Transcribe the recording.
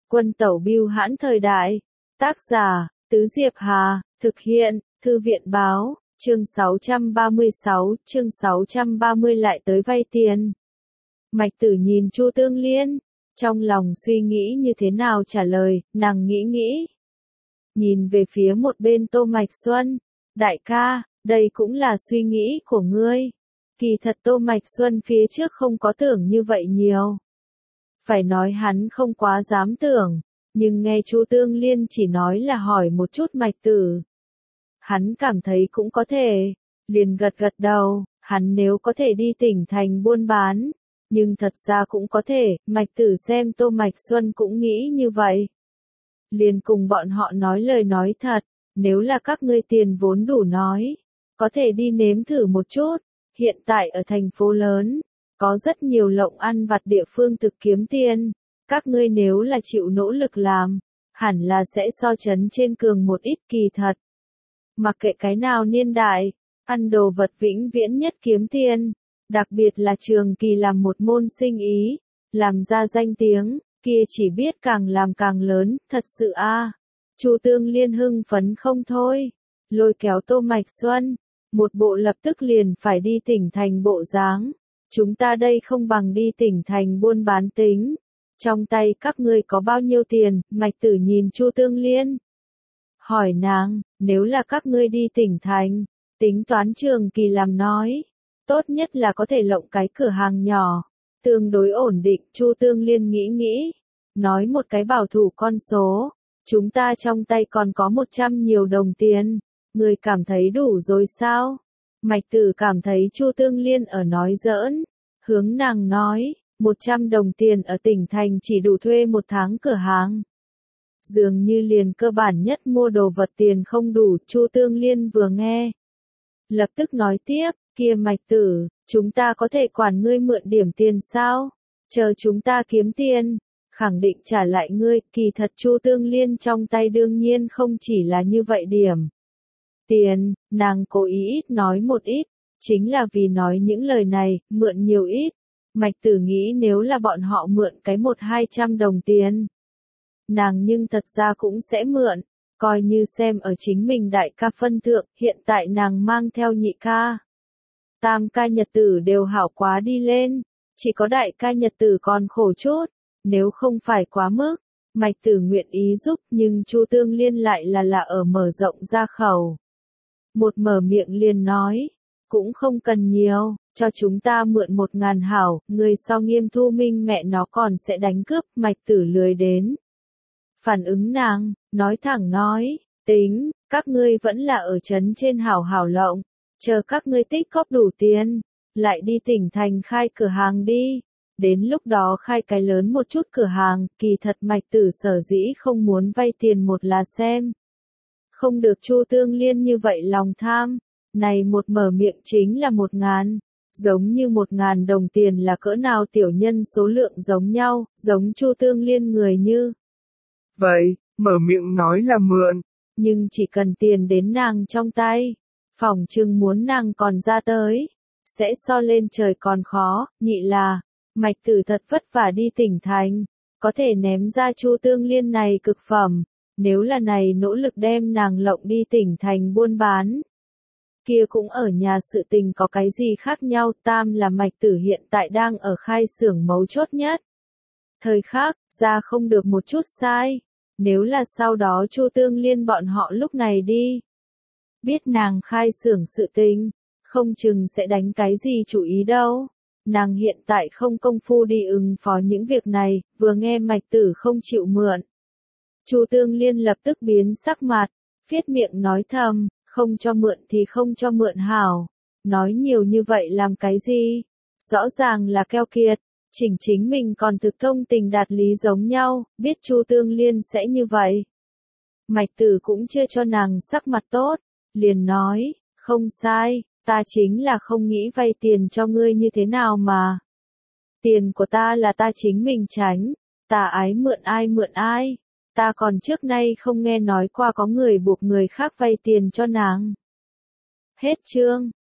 Quân tẩu bưu hãn thời đại. Tác giả, Tứ Diệp Hà, thực hiện, Thư viện báo, chương 636, chương 630 lại tới vay tiền. Mạch Tử nhìn Chu Tương Liên, trong lòng suy nghĩ như thế nào trả lời, nàng nghĩ. Nhìn về phía một bên Tô Mạch Xuân, đại ca, đây cũng là suy nghĩ của ngươi. Kỳ thật Tô Mạch Xuân phía trước không có tưởng như vậy nhiều. Phải nói hắn không quá dám tưởng, nhưng nghe Chu Tương Liên chỉ nói là hỏi một chút Mạch Tử. Hắn cảm thấy cũng có thể, liền gật đầu, hắn nếu có thể đi tỉnh thành buôn bán, nhưng thật ra cũng có thể, Mạch Tử xem Tô Mạch Xuân cũng nghĩ như vậy. Liền cùng bọn họ nói lời nói thật, nếu là các ngươi tiền vốn đủ nói, có thể đi nếm thử một chút, hiện tại ở thành phố lớn, có rất nhiều lộng ăn vặt địa phương thực kiếm tiền, các ngươi nếu là chịu nỗ lực làm, hẳn là sẽ so chấn trên cường một ít kỳ thật. Mặc kệ cái nào niên đại, ăn đồ vật vĩnh viễn nhất kiếm tiền, đặc biệt là Trường Kỳ làm một môn sinh ý, làm ra danh tiếng, kia chỉ biết càng làm càng lớn, thật sự a. Chu Tương Liên hưng phấn không thôi, lôi kéo Tô Mạch Xuân, một bộ lập tức liền phải đi tỉnh thành bộ dáng. Chúng ta đây không bằng đi tỉnh thành buôn bán tính. Trong tay các ngươi có bao nhiêu tiền? Mạch Tử nhìn Chu Tương Liên, hỏi nàng, nếu là các ngươi đi tỉnh thành, tính toán Trường Kỳ làm nói, tốt nhất là có thể lộng cái cửa hàng nhỏ, tương đối ổn định. Chu Tương Liên nghĩ, nói một cái bảo thủ con số, chúng ta trong tay còn có 100 nhiều đồng tiền, người cảm thấy đủ rồi sao? Mạch Tử cảm thấy Chu Tương Liên ở nói giỡn, hướng nàng nói, 100 đồng tiền ở tỉnh thành chỉ đủ thuê một tháng cửa hàng. Dường như liền cơ bản nhất mua đồ vật tiền không đủ. Chu Tương Liên vừa nghe, lập tức nói tiếp, kia Mạch Tử, chúng ta có thể quản ngươi mượn điểm tiền sao? Chờ chúng ta kiếm tiền, khẳng định trả lại ngươi. Kỳ thật Chu Tương Liên trong tay đương nhiên không chỉ là như vậy điểm tiền, nàng cố ý ít nói một ít, chính là vì nói những lời này, mượn nhiều ít. Mạch Tử nghĩ nếu là bọn họ mượn cái 100-200 đồng tiền, nàng nhưng thật ra cũng sẽ mượn, coi như xem ở chính mình đại ca phân thượng. Hiện tại nàng mang theo nhị ca, tam ca nhật tử đều hảo quá đi lên, chỉ có đại ca nhật tử còn khổ chút, nếu không phải quá mức, Mạch Tử nguyện ý giúp, nhưng Chu Tương Liên lại là ở mở rộng ra khẩu. Một mở miệng liền nói, cũng không cần nhiều, cho chúng ta mượn 1.000 hảo, người so Nghiêm Thu Minh mẹ nó còn sẽ đánh cướp. Mạch Tử lười đến phản ứng nàng, nói thẳng nói, tính, các ngươi vẫn là ở trấn trên hảo hảo lộng, chờ các ngươi tích góp đủ tiền, lại đi tỉnh thành khai cửa hàng đi, đến lúc đó khai cái lớn một chút cửa hàng. Kỳ thật Mạch Tử sở dĩ không muốn vay tiền một là xem không được Chu Tương Liên như vậy lòng tham, này một mở miệng chính là 1.000, giống như 1.000 đồng tiền là cỡ nào tiểu nhân số lượng giống nhau, giống Chu Tương Liên người như vậy, mở miệng nói là mượn, nhưng chỉ cần tiền đến nàng trong tay, phỏng chừng muốn nàng còn ra tới, sẽ so lên trời còn khó. Nhị là, Mạch Tử thật vất vả đi tỉnh thành, có thể ném ra Chu Tương Liên này cực phẩm, nếu là này nỗ lực đem nàng lộng đi tỉnh thành buôn bán, kia cũng ở nhà sự tình có cái gì khác nhau. Tam là Mạch Tử hiện tại đang ở khai xưởng mấu chốt nhất, thời khắc ra không được một chút sai. Nếu là sau đó Chu Tương Liên bọn họ lúc này đi, biết nàng khai xưởng sự tình, không chừng sẽ đánh cái gì chủ ý đâu. Nàng hiện tại không công phu đi ứng phó những việc này. Vừa nghe Mạch Tử không chịu mượn, Chu Tương Liên lập tức biến sắc mặt, phiết miệng nói thầm, không cho mượn thì không cho mượn hảo, nói nhiều như vậy làm cái gì, rõ ràng là keo kiệt. Chính mình còn thực thông tình đạt lý giống nhau, biết Chu Tương Liên sẽ như vậy. Mạch Tử cũng chưa cho nàng sắc mặt tốt, liền nói, không sai, ta chính là không nghĩ vay tiền cho ngươi như thế nào mà. Tiền của ta là ta chính mình tránh, ta ái mượn ai, ta còn trước nay không nghe nói qua có người buộc người khác vay tiền cho nàng. Hết chương.